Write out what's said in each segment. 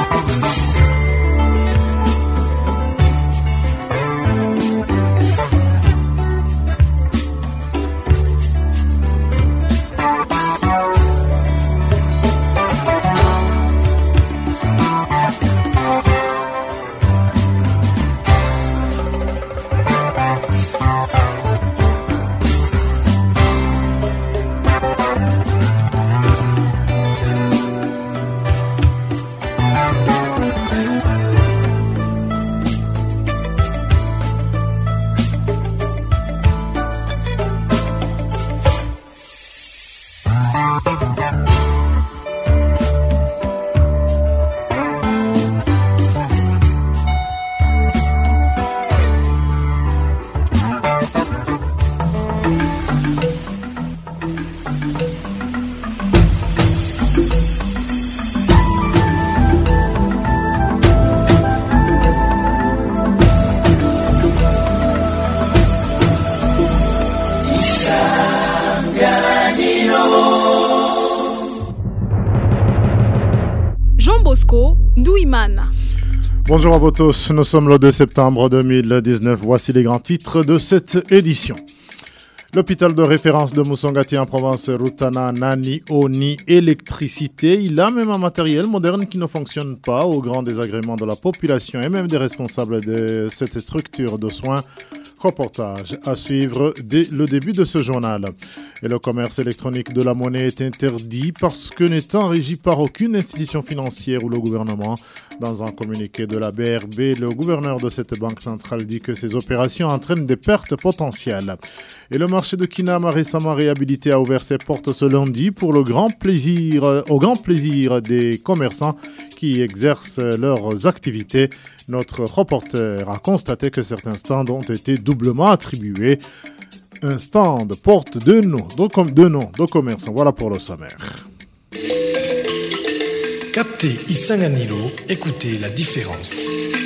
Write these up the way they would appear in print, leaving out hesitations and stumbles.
Bonjour à vous tous, nous sommes le 2 septembre 2019, voici les grands titres de cette édition. L'hôpital de référence de Musongati en province Rutana n'a ni eau ni électricité. Il a même un matériel moderne qui ne fonctionne pas, au grand désagrément de la population et même des responsables de cette structure de soins. Reportage à suivre dès le début de ce journal. Et le commerce électronique de la monnaie est interdit parce que n'étant régi par aucune institution financière ou le gouvernement. Dans un communiqué de la BRB, le gouverneur de cette banque centrale dit que ces opérations entraînent des pertes potentielles. Et le marché de Kinama, récemment réhabilité, a ouvert ses portes ce lundi pour au grand plaisir des commerçants qui exercent leurs activités. Notre reporter a constaté que certains stands ont été doublement attribués. Un stand porte deux noms de commerçants. Voilà pour le sommaire. Captez Isanganilo, écoutez la différence.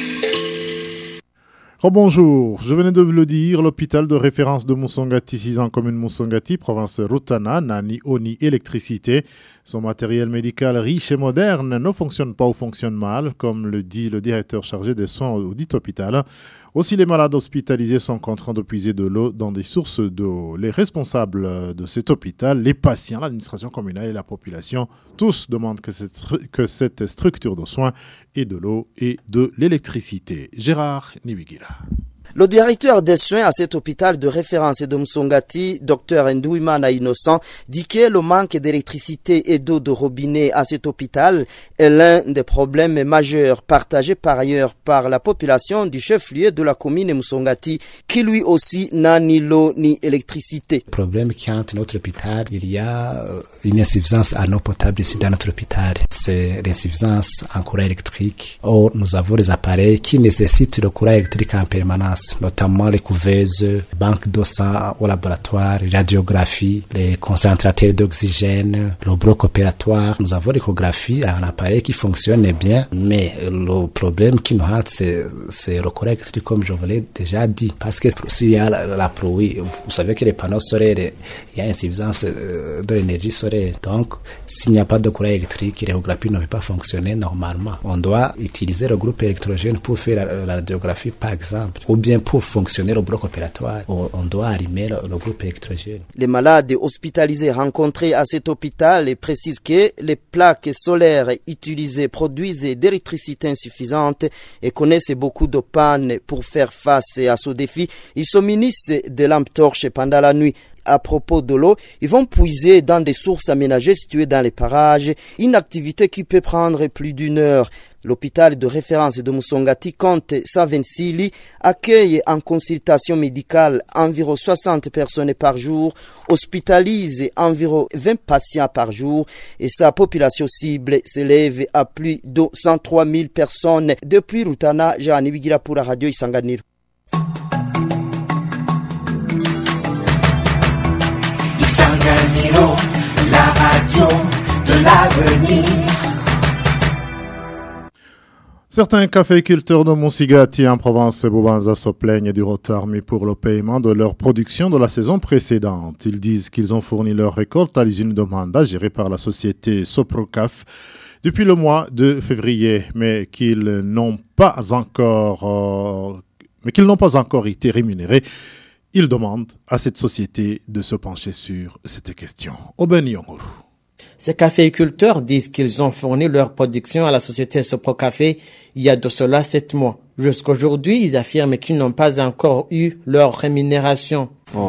Bonjour, je venais de vous le dire, l'hôpital de référence de Musongati, 6 ans commune Musongati, province Rutana, n'a ni eau ni électricité. Son matériel médical riche et moderne ne fonctionne pas ou fonctionne mal, comme le dit le directeur chargé des soins au dit hôpital. Aussi, les malades hospitalisés sont contraints de puiser de l'eau dans des sources d'eau. Les responsables de cet hôpital, les patients, l'administration communale et la population, tous demandent que cette structure de soins ait de l'eau et de l'électricité. Gérard Nibigira. Le directeur des soins à cet hôpital de référence de Musongati, Dr Ndouimana Innocent, dit que le manque d'électricité et d'eau de robinet à cet hôpital est l'un des problèmes majeurs partagés par ailleurs par la population du chef-lieu de la commune de Musongati, qui lui aussi n'a ni l'eau ni électricité. Le problème est qu'à notre hôpital, il y a une insuffisance en eau potable ici dans notre hôpital. C'est l'insuffisance en courant électrique. Or, nous avons des appareils qui nécessitent le courant électrique en permanence, notamment les couveuses, banques d'eau sang au laboratoire, radiographie, les concentrateurs d'oxygène, le bloc opératoire. Nous avons l'échographie, un appareil qui fonctionne bien, mais le problème qui nous hante, c'est le courant électrique, comme je vous l'ai déjà dit. Parce que s'il y a la pluie, vous savez que les panneaux solaires, il y a une insuffisance de l'énergie solaire. Donc, s'il n'y a pas de courant électrique, l'échographie ne peut pas fonctionner normalement. On doit utiliser le groupe électrogène pour faire la radiographie, par exemple. Ou bien pour fonctionner le bloc opératoire, on doit allumer le groupe électrogène. Les malades hospitalisés rencontrés à cet hôpital précisent que les plaques solaires utilisées produisent d'électricité insuffisante et connaissent beaucoup de pannes. Pour faire face à ce défi, ils se munissent de lampes torches pendant la nuit. À propos de l'eau, ils vont puiser dans des sources aménagées situées dans les parages, une activité qui peut prendre plus d'une heure. L'hôpital de référence de Musongati compte 126 lits, accueille en consultation médicale environ 60 personnes par jour, hospitalise environ 20 patients par jour et sa population cible s'élève à plus de 103 000 personnes. Depuis Rutana, Jean Ibigira pour la radio Isanganiro. Isanganiro, la radio de l'avenir. Certains caféiculteurs de Moussigati en province Boubanza se plaignent du retard mis pour le paiement de leur production de la saison précédente. Ils disent qu'ils ont fourni leur récolte à l'usine de Manda gérée par la société Soprocaf depuis le mois de février, mais qu'ils n'ont pas encore été rémunérés. Ils demandent à cette société de se pencher sur cette question. Oben Yonguru. Ces caféiculteurs disent qu'ils ont fourni leur production à la société Soprocafé il y a de cela 7 mois. Jusqu'aujourd'hui, ils affirment qu'ils n'ont pas encore eu leur rémunération.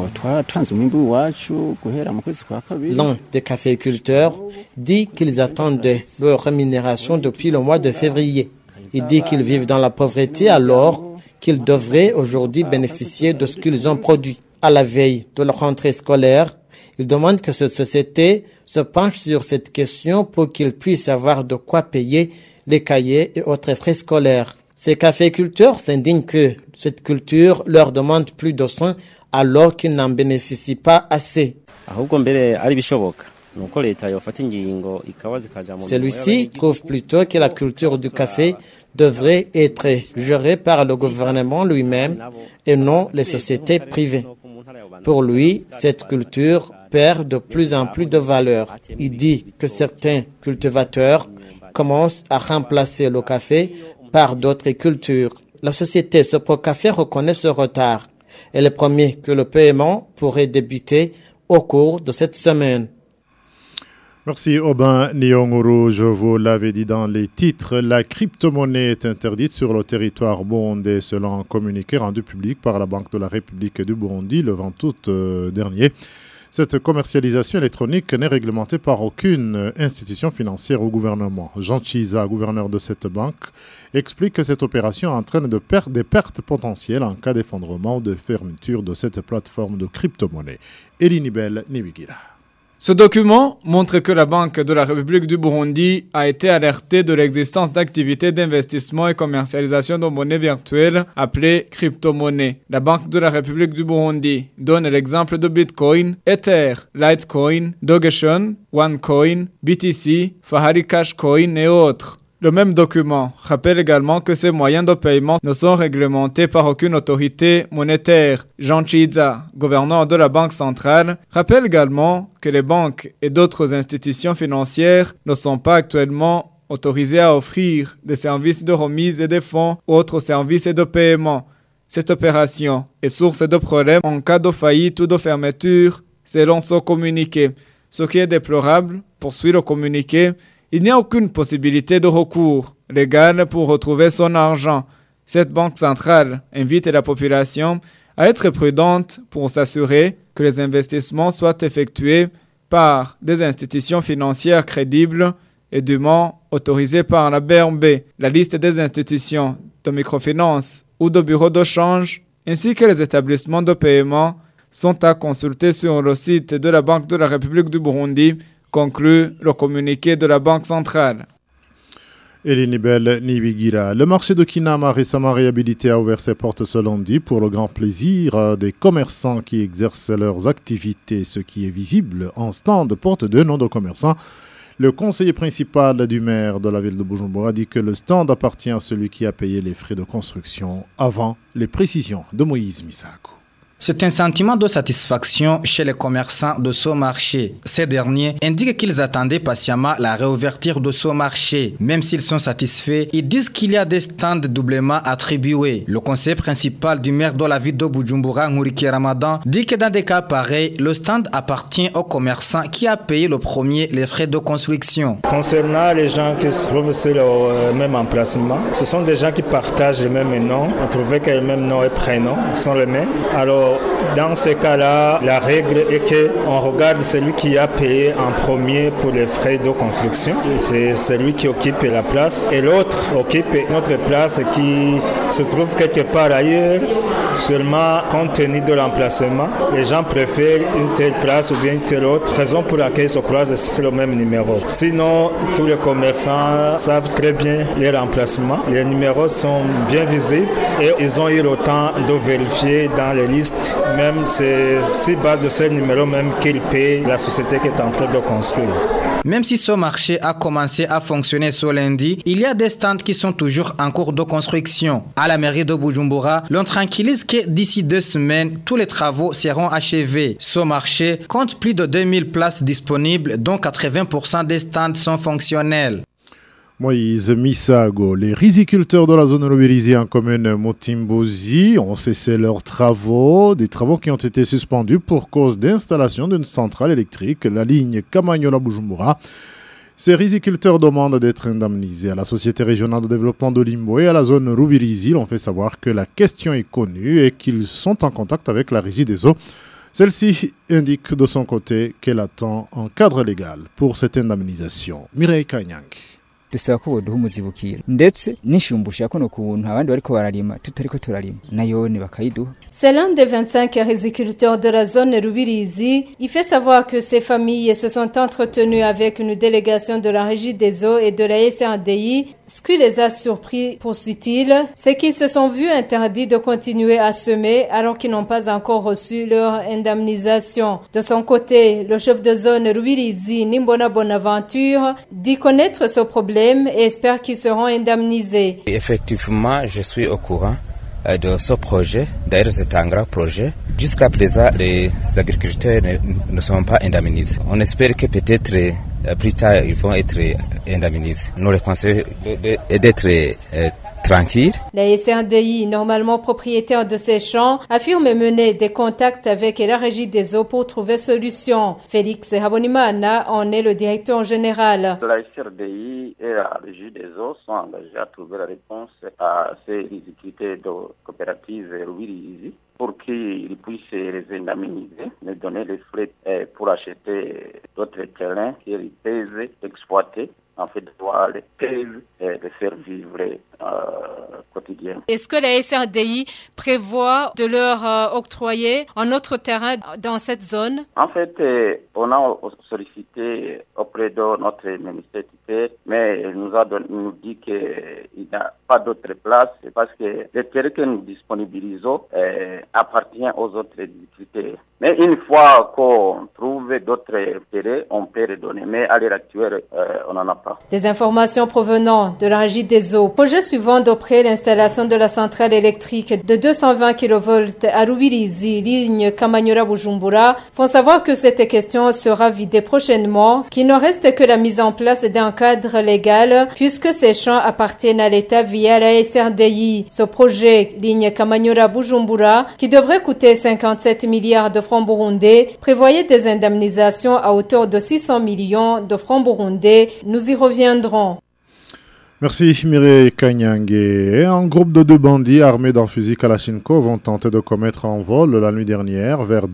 L'un des caféiculteurs dit qu'ils attendent leur rémunération depuis le mois de février. Il dit qu'ils vivent dans la pauvreté alors qu'ils devraient aujourd'hui bénéficier de ce qu'ils ont produit. À la veille de leur rentrée scolaire, ils demandent que cette société se penche sur cette question pour qu'ils puissent avoir de quoi payer les cahiers et autres frais scolaires. Ces caféiculteurs s'indignent que cette culture leur demande plus de soins alors qu'ils n'en bénéficient pas assez. Celui-ci trouve plutôt que la culture du café devrait être gérée par le gouvernement lui-même et non les sociétés privées. Pour lui, cette culture perd de plus en plus de valeur. Il dit que certains cultivateurs commencent à remplacer le café par d'autres cultures. La société Soprocafé reconnaît ce retard. Elle promet que le paiement pourrait débuter au cours de cette semaine. Merci Oben Nyonguru. Je vous l'avais dit dans les titres, la crypto-monnaie est interdite sur le territoire burundais selon un communiqué rendu public par la Banque de la République du Burundi le 20 août dernier. Cette commercialisation électronique n'est réglementée par aucune institution financière ou gouvernement. Jean Chiza, gouverneur de cette banque, explique que cette opération entraîne des pertes potentielles en cas d'effondrement ou de fermeture de cette plateforme de crypto-monnaie. Elinibel Niwigira. Ce document montre que la Banque de la République du Burundi a été alertée de l'existence d'activités d'investissement et commercialisation de monnaies virtuelles appelées crypto-monnaies. La Banque de la République du Burundi donne l'exemple de Bitcoin, Ether, Litecoin, Dogecoin, OneCoin, BTC, Fahari Cash Coin et autres. Le même document rappelle également que ces moyens de paiement ne sont réglementés par aucune autorité monétaire. Jean Chiza, gouverneur de la Banque centrale, rappelle également que les banques et d'autres institutions financières ne sont pas actuellement autorisées à offrir des services de remise et des fonds ou autres services de paiement. Cette opération est source de problèmes en cas de faillite ou de fermeture, selon ce communiqué. Ce qui est déplorable, poursuit le communiqué, il n'y a aucune possibilité de recours légal pour retrouver son argent. Cette banque centrale invite la population à être prudente pour s'assurer que les investissements soient effectués par des institutions financières crédibles et dûment autorisées par la BRB. La liste des institutions de microfinance ou de bureaux de change ainsi que les établissements de paiement sont à consulter sur le site de la Banque de la République du Burundi, conclut le communiqué de la Banque centrale. Elinibel Niwigira. Le marché de Kinama récemment réhabilité a ouvert ses portes ce lundi pour le grand plaisir des commerçants qui exercent leurs activités. Ce qui est visible en stand porte deux noms de commerçants. Le conseiller principal du maire de la ville de Bujumbura dit que le stand appartient à celui qui a payé les frais de construction avant les précisions de Moïse Misako. C'est un sentiment de satisfaction chez les commerçants de ce marché. Ces derniers indiquent qu'ils attendaient patiemment la réouverture de ce marché. Même s'ils sont satisfaits, ils disent qu'il y a des stands doublement attribués. Le conseiller principal du maire de la ville de Bujumbura, Nkuriki Ramadan, dit que dans des cas pareils, le stand appartient au commerçant qui a payé le premier les frais de construction. Concernant les gens qui se trouvent sur le même emplacement, ce sont des gens qui partagent les mêmes noms. On trouvait que les mêmes noms et prénoms sont les mêmes. Alors, dans ce cas-là, la règle est qu'on regarde celui qui a payé en premier pour les frais de construction. C'est celui qui occupe la place. Et l'autre occupe notre place qui se trouve quelque part ailleurs. Seulement, compte tenu de l'emplacement, les gens préfèrent une telle place ou bien une telle autre. Raison pour laquelle ils se croisent, c'est le même numéro. Sinon, tous les commerçants savent très bien leur emplacement. Les numéros sont bien visibles et ils ont eu le temps de vérifier dans les listes. Même c'est sur base de ce numéro même qu'ils payent la société qui est en train de construire. Même si ce marché a commencé à fonctionner ce lundi, il y a des stands qui sont toujours en cours de construction. À la mairie de Bujumbura, l'on tranquillise que d'ici 2 semaines, tous les travaux seront achevés. Ce marché compte plus de 2000 places disponibles, dont 80% des stands sont fonctionnels. Moïse Misago, les riziculteurs de la zone Rubirizi en commune Mutimbuzi ont cessé leurs travaux, des travaux qui ont été suspendus pour cause d'installation d'une centrale électrique, la ligne Kamanyola-Bujumbura. Ces riziculteurs demandent d'être indemnisés. À la Société régionale de développement de Limbo et à la zone Rubirizi, l'on fait savoir que la question est connue et qu'ils sont en contact avec la Régie des eaux. Celle-ci indique de son côté qu'elle attend un cadre légal pour cette indemnisation. Mireille Kanyang. dusaba ko boduha umuzibukira ndetse nishumbusha ko no kuntu abandi bariko bararima tutariko turarima nayone bakayiduha. C'est l'un des 25 riziculteurs de la zone Rubirizi. Il fait savoir que ces familles se sont entretenues avec une délégation de la Régie des eaux et de la SRDI. Ce qui les a surpris, poursuit-il, c'est qu'ils se sont vus interdits de continuer à semer alors qu'ils n'ont pas encore reçu leur indemnisation. De son côté, le chef de zone Rubirizi, Nimbona Bonaventure, dit connaître ce problème et espère qu'ils seront indemnisés. Effectivement, je suis au courant de ce projet. D'ailleurs, c'est un grand projet. Jusqu'à présent, les agriculteurs ne sont pas indemnisés. On espère que peut-être plus tard, ils vont être indemnisés. Nous les conseillons d'être tranquille. La SRDI, normalement propriétaire de ces champs, affirme mener des contacts avec la Régie des eaux pour trouver solution. Félix Habonimana en est le directeur général. La SRDI et la Régie des eaux sont engagés à trouver la réponse à ces difficultés de coopératives Rubirizi pour qu'ils puissent les indemniser, les donner les frais pour acheter d'autres terrains qu'ils peuvent exploiter. En fait, devoir les payer et les faire vivre quotidien. Est-ce que la SRDI prévoit de leur octroyer un autre terrain dans cette zone? En fait, on a sollicité auprès de notre ministère tutelle, mais il nous dit qu'il n'y a pas d'autre place parce que le terrain que nous disponibilisons appartient aux autres difficultés. Mais une fois qu'on trouve d'autres terrains, on peut les donner. Mais à l'heure actuelle, on n'en a pas. Des informations provenant de la Régie des eaux. Projet suivant d'après l'installation de la centrale électrique de 220 kV à Rubirizi, ligne Kamanyola-Bujumbura, font savoir que cette question sera vidée prochainement, qu'il ne reste que la mise en place d'un cadre légal, puisque ces champs appartiennent à l'État via la SRDI. Ce projet, ligne Kamanyola-Bujumbura, qui devrait coûter 57 milliards de francs burundais, prévoyait des indemnisations à hauteur de 600 millions de francs burundais. Nous y reviendrons. Merci Mireille Kanyang. Un groupe de 2 bandits armés d'un fusil Kalachnikov ont tenté de commettre un vol la nuit dernière vers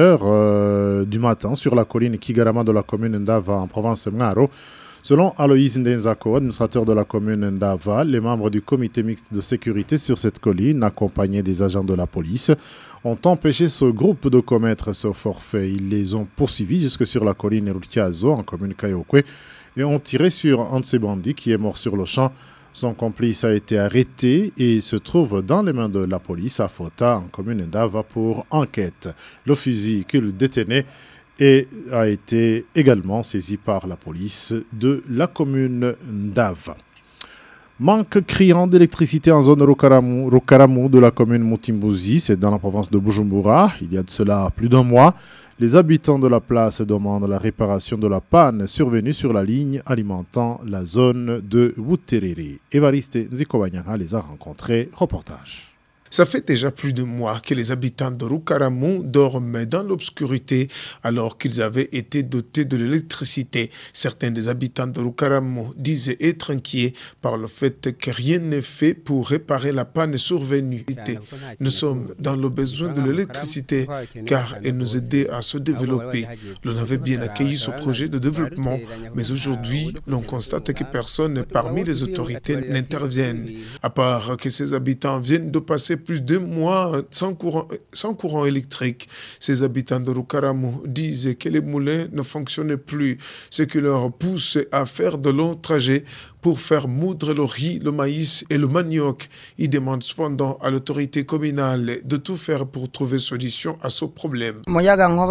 2h du matin sur la colline Kigarama de la commune Ndava en province Mngaro. Selon Aloïs Ndenzako, administrateur de la commune Ndava, les membres du comité mixte de sécurité sur cette colline, accompagnés des agents de la police, ont empêché ce groupe de commettre ce forfait. Ils les ont poursuivis jusque sur la colline Rutiazo en commune Kayokwe et ont tiré sur un de ces bandits qui est mort sur le champ. Son complice a été arrêté et se trouve dans les mains de la police à Fota en commune Ndava pour enquête. Le fusil qu'il détenait et a été également saisi par la police de la commune Ndava. Manque criant d'électricité en zone Rukaramu de la commune Mutimbuzi, c'est dans la province de Bujumbura. Il y a de cela plus d'un mois, les habitants de la place demandent la réparation de la panne survenue sur la ligne alimentant la zone de Wuterere. Évariste Nzikobanyanga les a rencontrés. Reportage. Ça fait déjà plus de mois que les habitants de Rukaramu dorment dans l'obscurité alors qu'ils avaient été dotés de l'électricité. Certains des habitants de Rukaramu disent être inquiets par le fait que rien n'est fait pour réparer la panne survenue. Nous sommes dans le besoin de l'électricité car elle nous aidait à se développer. L'on avait bien accueilli ce projet de développement, mais aujourd'hui, l'on constate que personne parmi les autorités n'interviennent. À part que ces habitants viennent de passer plus de mois sans courant électrique. Ces habitants de Rukaramu disent que les moulins ne fonctionnent plus, ce qui leur pousse à faire de longs trajets pour faire moudre le riz, le maïs et le manioc. Il demande cependant à l'autorité communale de tout faire pour trouver solution à ce problème. On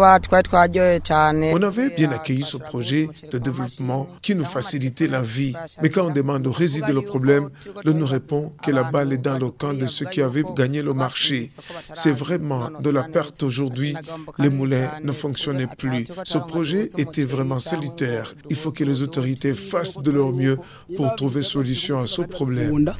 avait bien accueilli ce projet de développement qui nous facilitait la vie. Mais quand on demande où réside le problème, l'on nous répond que la balle est dans le camp de ceux qui avaient gagné le marché. C'est vraiment de la perte aujourd'hui. Les moulins ne fonctionnaient plus. Ce projet était vraiment salutaire. Il faut que les autorités fassent de leur mieux pour trouver solution à ce problème.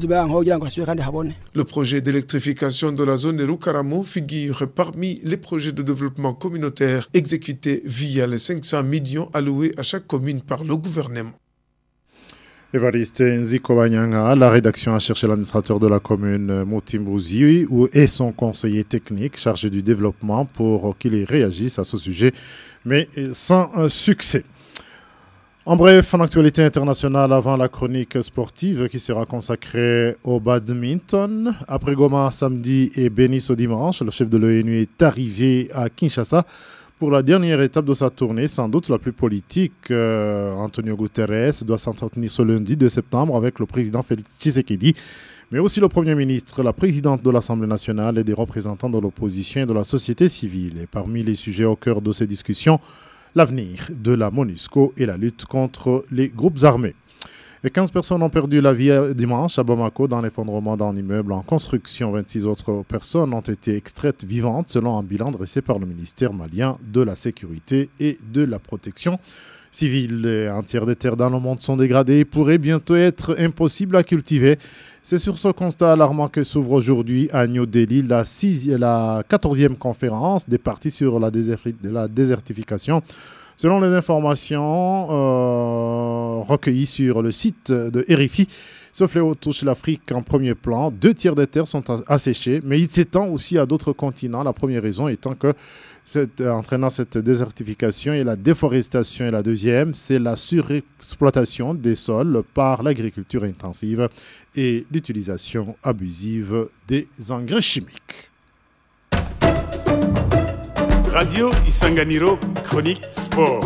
Le projet d'électrification de la zone de Rukaramu figure parmi les projets de développement communautaire exécutés via les 500 millions alloués à chaque commune par le gouvernement. Évariste Nzikobanyanga, la rédaction a cherché l'administrateur de la commune Motimbouzi et son conseiller technique chargé du développement pour qu'il réagisse à ce sujet, mais sans succès. En bref, en actualité internationale, avant la chronique sportive qui sera consacrée au badminton. Après Goma samedi et Béni ce dimanche, le chef de l'ONU est arrivé à Kinshasa pour la dernière étape de sa tournée, sans doute la plus politique. Antonio Guterres doit s'entretenir ce lundi 2 septembre avec le président Félix Tshisekedi, mais aussi le Premier ministre, la présidente de l'Assemblée nationale et des représentants de l'opposition et de la société civile. Et parmi les sujets au cœur de ces discussions, l'avenir de la MONUSCO et la lutte contre les groupes armés. Et 15 personnes ont perdu la vie dimanche à Bamako dans l'effondrement d'un immeuble en construction. 26 autres personnes ont été extraites vivantes selon un bilan dressé par le ministère malien de la Sécurité et de la Protection civile. Un tiers des terres dans le monde sont dégradées et pourraient bientôt être impossibles à cultiver. C'est sur ce constat alarmant que s'ouvre aujourd'hui à New Delhi la 14e conférence des parties sur la désertification. Selon les informations recueillies sur le site de RFI, ce fléau touche l'Afrique en premier plan. 2 tiers des terres sont asséchées, mais il s'étend aussi à d'autres continents. La première raison étant que entraînant cette désertification et la déforestation. Et la deuxième, c'est la surexploitation des sols par l'agriculture intensive et l'utilisation abusive des engrais chimiques. Radio Isanganiro, chronique sport.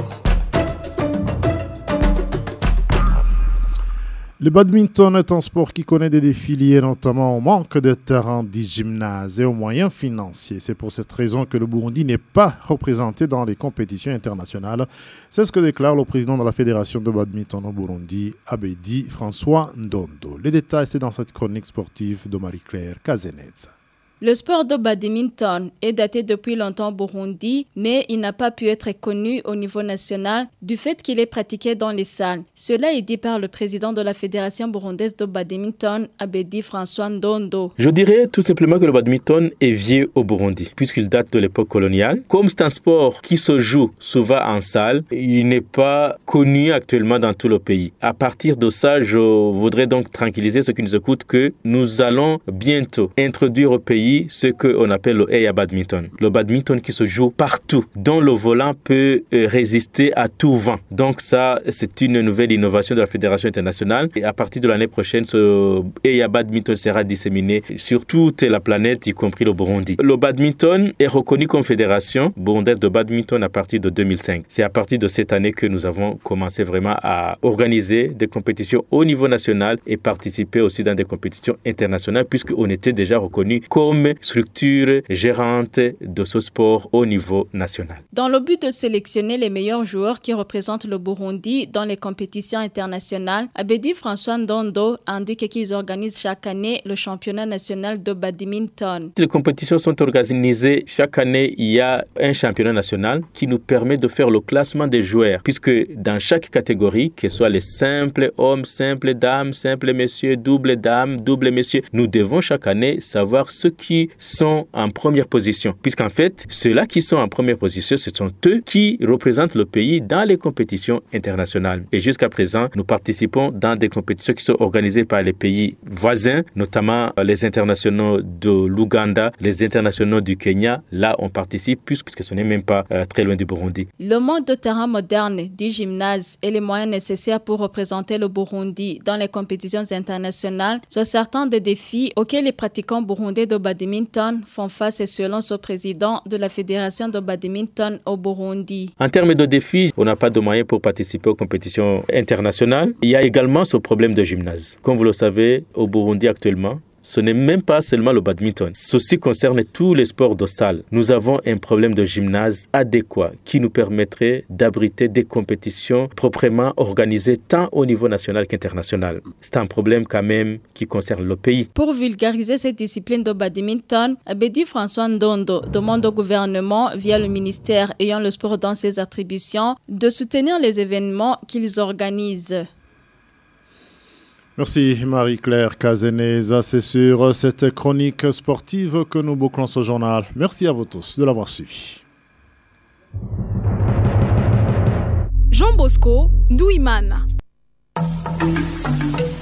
Le badminton est un sport qui connaît des défis liés notamment au manque de terrain du gymnase et aux moyens financiers. C'est pour cette raison que le Burundi n'est pas représenté dans les compétitions internationales. C'est ce que déclare le président de la Fédération de badminton au Burundi, Abedi François Ndondo. Les détails, c'est dans cette chronique sportive de Marie-Claire Kazenetz. Le sport de badminton est daté depuis longtemps au Burundi, mais il n'a pas pu être connu au niveau national du fait qu'il est pratiqué dans les salles. Cela est dit par le président de la Fédération burundaise de badminton, Abedi François Ndondo. Je dirais tout simplement que le badminton est vieux au Burundi, puisqu'il date de l'époque coloniale. Comme c'est un sport qui se joue souvent en salle, il n'est pas connu actuellement dans tout le pays. À partir de ça, je voudrais donc tranquilliser ceux qui nous écoutent que nous allons bientôt introduire au pays ce qu'on appelle le Eya Badminton. Le badminton qui se joue partout, dont le volant peut résister à tout vent. Donc ça, c'est une nouvelle innovation de la Fédération internationale. Et à partir de l'année prochaine, ce Eya Badminton sera disséminé sur toute la planète, y compris le Burundi. Le badminton est reconnu comme fédération burundaise de badminton à partir de 2005. C'est à partir de cette année que nous avons commencé vraiment à organiser des compétitions au niveau national et participer aussi dans des compétitions internationales, puisqu'on était déjà reconnu comme structure gérante de ce sport au niveau national. Dans le but de sélectionner les meilleurs joueurs qui représentent le Burundi dans les compétitions internationales, Abedi François Ndondo indique qu'ils organisent chaque année le championnat national de badminton. Les compétitions sont organisées chaque année. Il y a un championnat national qui nous permet de faire le classement des joueurs, puisque dans chaque catégorie, que ce soit les simples hommes, simples dames, simples messieurs, double dames, double messieurs, nous devons chaque année savoir ceux qui sont en première position, puisqu'en fait, ceux-là qui sont en première position, ce sont eux qui représentent le pays dans les compétitions internationales. Et jusqu'à présent, nous participons dans des compétitions qui sont organisées par les pays voisins, notamment les internationaux de l'Ouganda, les internationaux du Kenya. Là, on participe puisque ce n'est même pas très loin du Burundi. Le manque de terrain moderne, du gymnase et les moyens nécessaires pour représenter le Burundi dans les compétitions internationales sont certains des défis auxquels les pratiquants burundais de badminton badminton font face selon ce président de la Fédération de badminton au Burundi. En termes de défis, on n'a pas de moyens pour participer aux compétitions internationales. Il y a également ce problème de gymnase. Comme vous le savez, au Burundi actuellement, ce n'est même pas seulement le badminton. Ceci concerne tous les sports de salle. Nous avons un problème de gymnase adéquat qui nous permettrait d'abriter des compétitions proprement organisées tant au niveau national qu'international. C'est un problème quand même qui concerne le pays. Pour vulgariser cette discipline de badminton, Abedi François Ndondo demande au gouvernement, via le ministère ayant le sport dans ses attributions, de soutenir les événements qu'ils organisent. Merci Marie-Claire Cazeneza. C'est sur cette chronique sportive que nous bouclons ce journal. Merci à vous tous de l'avoir suivi. Jean Bosco Ndouimana.